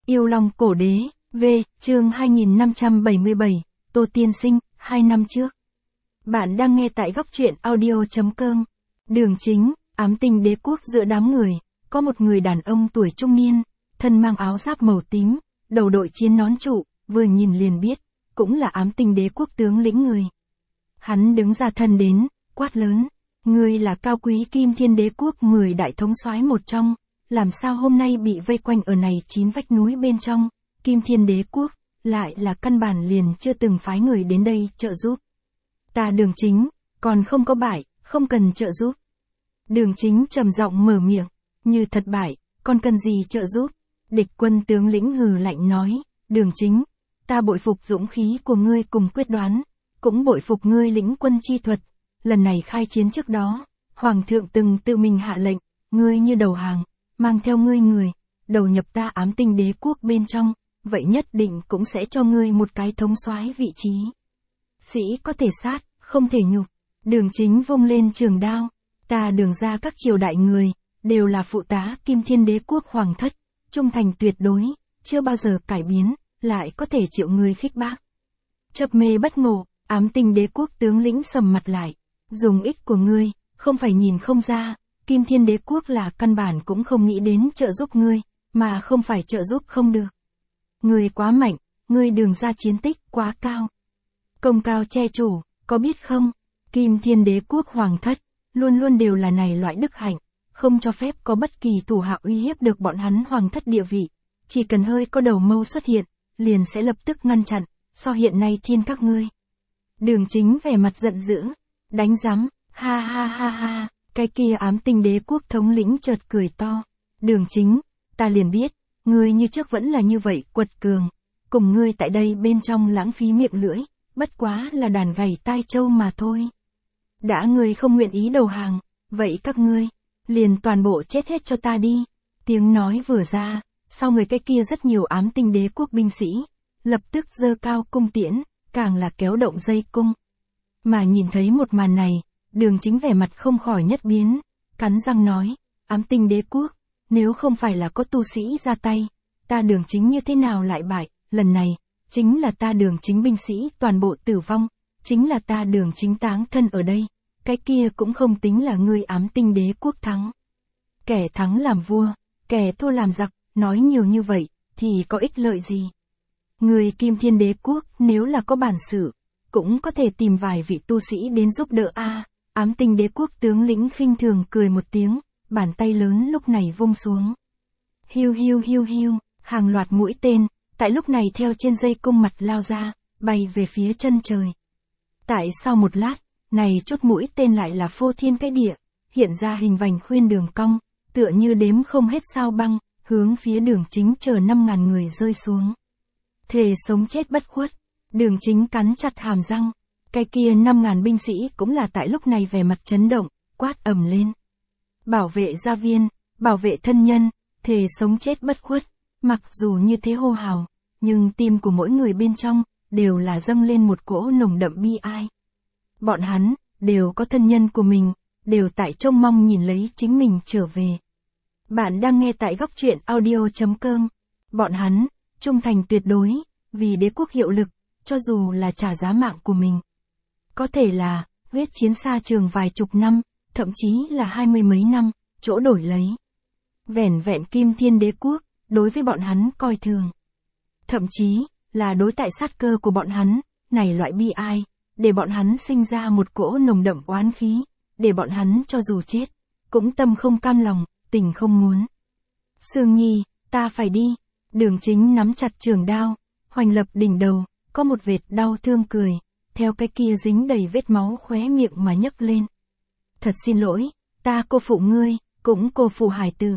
Yêu Long Cổ Đế, V, chương 2577, Tô Tiên Sinh, 2 năm trước. Bạn đang nghe tại góc truyện audio.com. Đường chính, ám tinh đế quốc giữa đám người, có một người đàn ông tuổi trung niên, thân mang áo giáp màu tím, đầu đội chiến nón trụ, vừa nhìn liền biết, cũng là ám tinh đế quốc tướng lĩnh người. Hắn đứng ra thân đến, quát lớn, ngươi là cao quý Kim Thiên Đế quốc 10 đại thống soái một trong, làm sao hôm nay bị vây quanh ở này 9 vách núi bên trong, Kim Thiên Đế quốc, lại là căn bản liền chưa từng phái người đến đây trợ giúp. Ta Đường Chính, còn không có bại, không cần trợ giúp. Đường Chính trầm giọng mở miệng, như thật bại, còn cần gì trợ giúp? Địch quân tướng lĩnh hừ lạnh nói, Đường Chính, ta bội phục dũng khí của ngươi cùng quyết đoán, cũng bội phục ngươi lĩnh quân chi thuật. Lần này khai chiến trước đó, Hoàng thượng từng tự mình hạ lệnh, ngươi như đầu hàng, mang theo ngươi người, đầu nhập ta ám tinh đế quốc bên trong, vậy nhất định cũng sẽ cho ngươi một cái thống soái vị trí. Sĩ có thể sát, không thể nhục. Đường Chính vung lên trường đao, ta Đường ra các triều đại người, đều là phụ tá Kim Thiên Đế quốc hoàng thất, trung thành tuyệt đối, chưa bao giờ cải biến, lại có thể chịu người khích bác. Chập mê bất ngộ, ám tinh đế quốc tướng lĩnh sầm mặt lại, dùng ích của ngươi, không phải nhìn không ra, Kim Thiên Đế quốc là căn bản cũng không nghĩ đến trợ giúp ngươi, mà không phải trợ giúp không được. Ngươi quá mạnh, ngươi Đường ra chiến tích quá cao. Công cao che chủ, có biết không? Kim Thiên Đế quốc hoàng thất, luôn luôn đều là này loại đức hạnh, không cho phép có bất kỳ thủ hạ uy hiếp được bọn hắn hoàng thất địa vị. Chỉ cần hơi có đầu mâu xuất hiện, liền sẽ lập tức ngăn chặn, so hiện nay thiên các ngươi. Đường Chính vẻ mặt giận dữ, đánh giám, ha ha ha ha, cái kia ám tinh đế quốc thống lĩnh chợt cười to. Đường Chính, ta liền biết, ngươi như trước vẫn là như vậy quật cường, cùng ngươi tại đây bên trong lãng phí miệng lưỡi, bất quá là đàn gầy tai trâu mà thôi. Đã ngươi không nguyện ý đầu hàng, vậy các ngươi, liền toàn bộ chết hết cho ta đi. Tiếng nói vừa ra, sau người cái kia rất nhiều ám tinh đế quốc binh sĩ, lập tức giơ cao cung tiễn, càng là kéo động dây cung. Mà nhìn thấy một màn này, Đường Chính vẻ mặt không khỏi nhất biến, cắn răng nói, ám tinh đế quốc, nếu không phải là có tu sĩ ra tay, ta Đường Chính như thế nào lại bại, lần này, chính là ta Đường Chính binh sĩ toàn bộ tử vong, chính là ta Đường Chính táng thân ở đây, cái kia cũng không tính là ngươi ám tinh đế quốc thắng. Kẻ thắng làm vua, kẻ thua làm giặc, nói nhiều như vậy, thì có ích lợi gì? Người Kim Thiên Đế quốc nếu là có bản sự, cũng có thể tìm vài vị tu sĩ đến giúp đỡ a. Ám tinh đế quốc tướng lĩnh khinh thường cười một tiếng, bàn tay lớn lúc này vung xuống. Hiu hiu hiu hiu, hàng loạt mũi tên, tại lúc này theo trên dây cung mặt lao ra, bay về phía chân trời. Tại sau một lát, này chút mũi tên lại là phô thiên cái địa, hiện ra hình vành khuyên đường cong, tựa như đếm không hết sao băng, hướng phía Đường Chính chờ 5.000 người rơi xuống. Thề sống chết bất khuất, Đường Chính cắn chặt hàm răng, cái kia 5.000 binh sĩ cũng là tại lúc này vẻ mặt chấn động, quát ầm lên. Bảo vệ gia viên, bảo vệ thân nhân, thề sống chết bất khuất, mặc dù như thế hô hào, nhưng tim của mỗi người bên trong, đều là dâng lên một cỗ nồng đậm bi ai. Bọn hắn, đều có thân nhân của mình, đều tại trông mong nhìn lấy chính mình trở về. Bạn đang nghe tại góc truyện audio.com. Bọn hắn, trung thành tuyệt đối, vì đế quốc hiệu lực, cho dù là trả giá mạng của mình. Có thể là, huyết chiến xa trường vài chục năm, thậm chí là 20 mấy năm, chỗ đổi lấy. Vẻn vẹn Kim Thiên Đế quốc, đối với bọn hắn coi thường. Thậm chí, là đối tại sát cơ của bọn hắn, này loại bi ai, để bọn hắn sinh ra một cỗ nồng đậm oán khí, để bọn hắn cho dù chết, cũng tâm không cam lòng, tình không muốn. Sương Nhi, ta phải đi. Đường Chính nắm chặt trường đao, hoành lập đỉnh đầu, có một vệt đau thương cười, theo cái kia dính đầy vết máu khóe miệng mà nhấc lên. Thật xin lỗi, ta cô phụ ngươi, cũng cô phụ hải tử.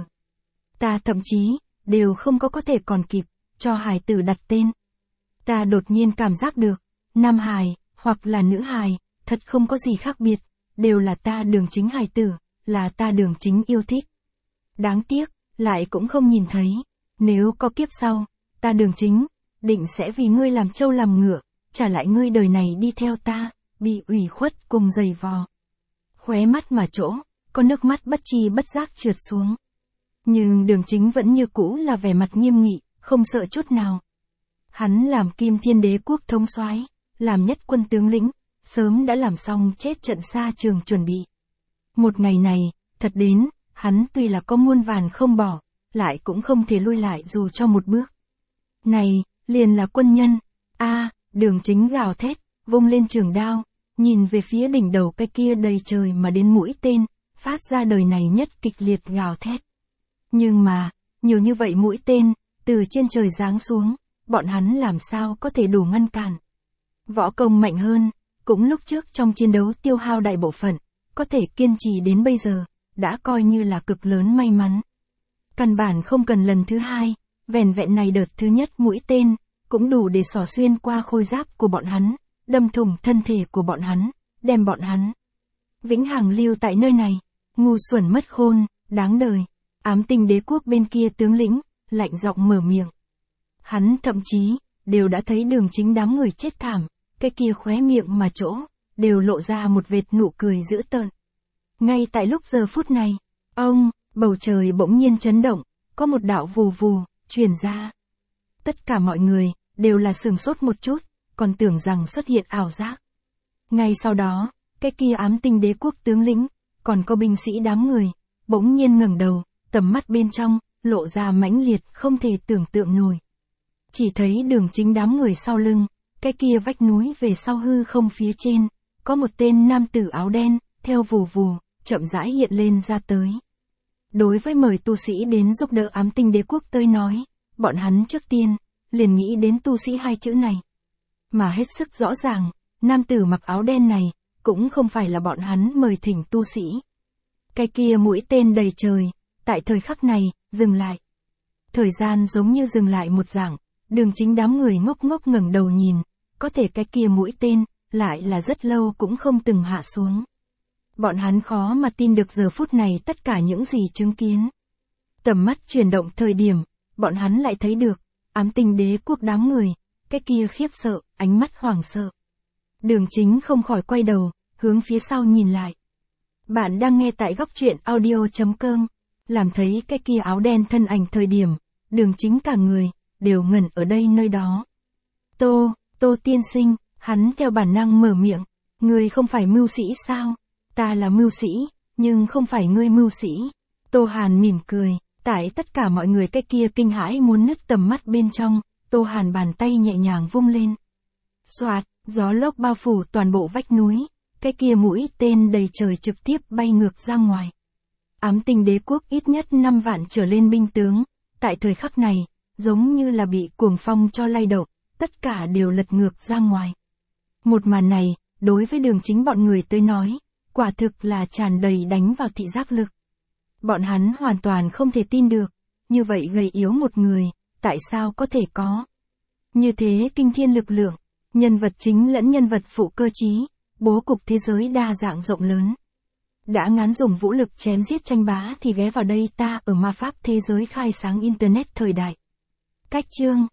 Ta thậm chí, đều không có thể còn kịp, cho hải tử đặt tên. Ta đột nhiên cảm giác được, nam hài, hoặc là nữ hài, thật không có gì khác biệt, đều là ta Đường Chính hải tử, là ta Đường Chính yêu thích. Đáng tiếc, lại cũng không nhìn thấy, nếu có kiếp sau, ta Đường Chính, định sẽ vì ngươi làm trâu làm ngựa, trả lại ngươi đời này đi theo ta, bị ủy khuất cùng giày vò. Khóe mắt mà chỗ, có nước mắt bất chi bất giác trượt xuống. Nhưng Đường Chính vẫn như cũ là vẻ mặt nghiêm nghị, không sợ chút nào. Hắn làm Kim Thiên Đế quốc thống soái, làm nhất quân tướng lĩnh, sớm đã làm xong chết trận xa trường chuẩn bị. Một ngày này, thật đến, hắn tuy là có muôn vàn không bỏ, lại cũng không thể lui lại dù cho một bước. Này, liền là quân nhân. Đường Chính gào thét, vung lên trường đao, nhìn về phía đỉnh đầu cái kia đầy trời mà đến mũi tên, phát ra đời này nhất kịch liệt gào thét. Nhưng mà, nhiều như vậy mũi tên, từ trên trời giáng xuống, bọn hắn làm sao có thể đủ ngăn cản. Võ công mạnh hơn, cũng lúc trước trong chiến đấu tiêu hao đại bộ phận, có thể kiên trì đến bây giờ, đã coi như là cực lớn may mắn. Căn bản không cần lần thứ hai, vẻn vẹn này đợt thứ nhất mũi tên, cũng đủ để xỏ xuyên qua khôi giáp của bọn hắn, đâm thủng thân thể của bọn hắn, đem bọn hắn vĩnh hằng lưu tại nơi này. Ngu xuẩn mất khôn, đáng đời. Ám Tinh Đế quốc bên kia tướng lĩnh, lạnh giọng mở miệng. Hắn thậm chí, đều đã thấy Đường Chính đám người chết thảm, cái kia khóe miệng mà chỗ, đều lộ ra một vệt nụ cười dữ tợn. Ngay tại lúc giờ phút này, bầu trời bỗng nhiên chấn động, có một đạo vù vù, truyền ra. Tất cả mọi người, đều là sửng sốt một chút, còn tưởng rằng xuất hiện ảo giác. Ngay sau đó, cái kia Ám Tinh Đế quốc tướng lĩnh, còn có binh sĩ đám người, bỗng nhiên ngẩng đầu, tầm mắt bên trong, lộ ra mãnh liệt không thể tưởng tượng nổi. Chỉ thấy Đường Chính đám người sau lưng, cái kia vách núi về sau hư không phía trên, có một tên nam tử áo đen, theo vù vù, chậm rãi hiện lên ra tới. Đối với mời tu sĩ đến giúp đỡ Ám Tinh Đế quốc tới nói, bọn hắn trước tiên, liền nghĩ đến tu sĩ hai chữ này. Mà hết sức rõ ràng, nam tử mặc áo đen này, cũng không phải là bọn hắn mời thỉnh tu sĩ. Cái kia mũi tên đầy trời, tại thời khắc này, dừng lại. Thời gian giống như dừng lại một dạng, Đường Chính đám người ngốc ngốc ngẩng đầu nhìn, có thể cái kia mũi tên, lại là rất lâu cũng không từng hạ xuống. Bọn hắn khó mà tin được giờ phút này tất cả những gì chứng kiến. Tầm mắt chuyển động thời điểm, bọn hắn lại thấy được, Ám Tinh Đế quốc đám người, cái kia khiếp sợ, ánh mắt hoảng sợ. Đường Chính không khỏi quay đầu, hướng phía sau nhìn lại. Bạn đang nghe tại góc truyện audio.com, làm thấy cái kia áo đen thân ảnh thời điểm, Đường Chính cả người, đều ngẩn ở đây nơi đó. Tô tiên sinh, hắn theo bản năng mở miệng, ngươi không phải mưu sĩ sao? Ta là mưu sĩ, nhưng không phải ngươi mưu sĩ. Tô Hàn mỉm cười, tại tất cả mọi người cái kia kinh hãi muốn nứt tầm mắt bên trong, Tô Hàn bàn tay nhẹ nhàng vung lên. Xoạt, gió lốc bao phủ toàn bộ vách núi, cái kia mũi tên đầy trời trực tiếp bay ngược ra ngoài. Ám Tinh Đế quốc ít nhất 5 vạn trở lên binh tướng, tại thời khắc này, giống như là bị cuồng phong cho lay động, tất cả đều lật ngược ra ngoài. Một màn này, đối với Đường Chính bọn người tới nói, quả thực là tràn đầy đánh vào thị giác lực. Bọn hắn hoàn toàn không thể tin được, như vậy gầy yếu một người, tại sao có thể có như thế kinh thiên lực lượng, nhân vật chính lẫn nhân vật phụ cơ trí, bố cục thế giới đa dạng rộng lớn. Đã ngán dùng vũ lực chém giết tranh bá thì ghé vào đây ta ở ma pháp thế giới khai sáng internet thời đại. Cách chương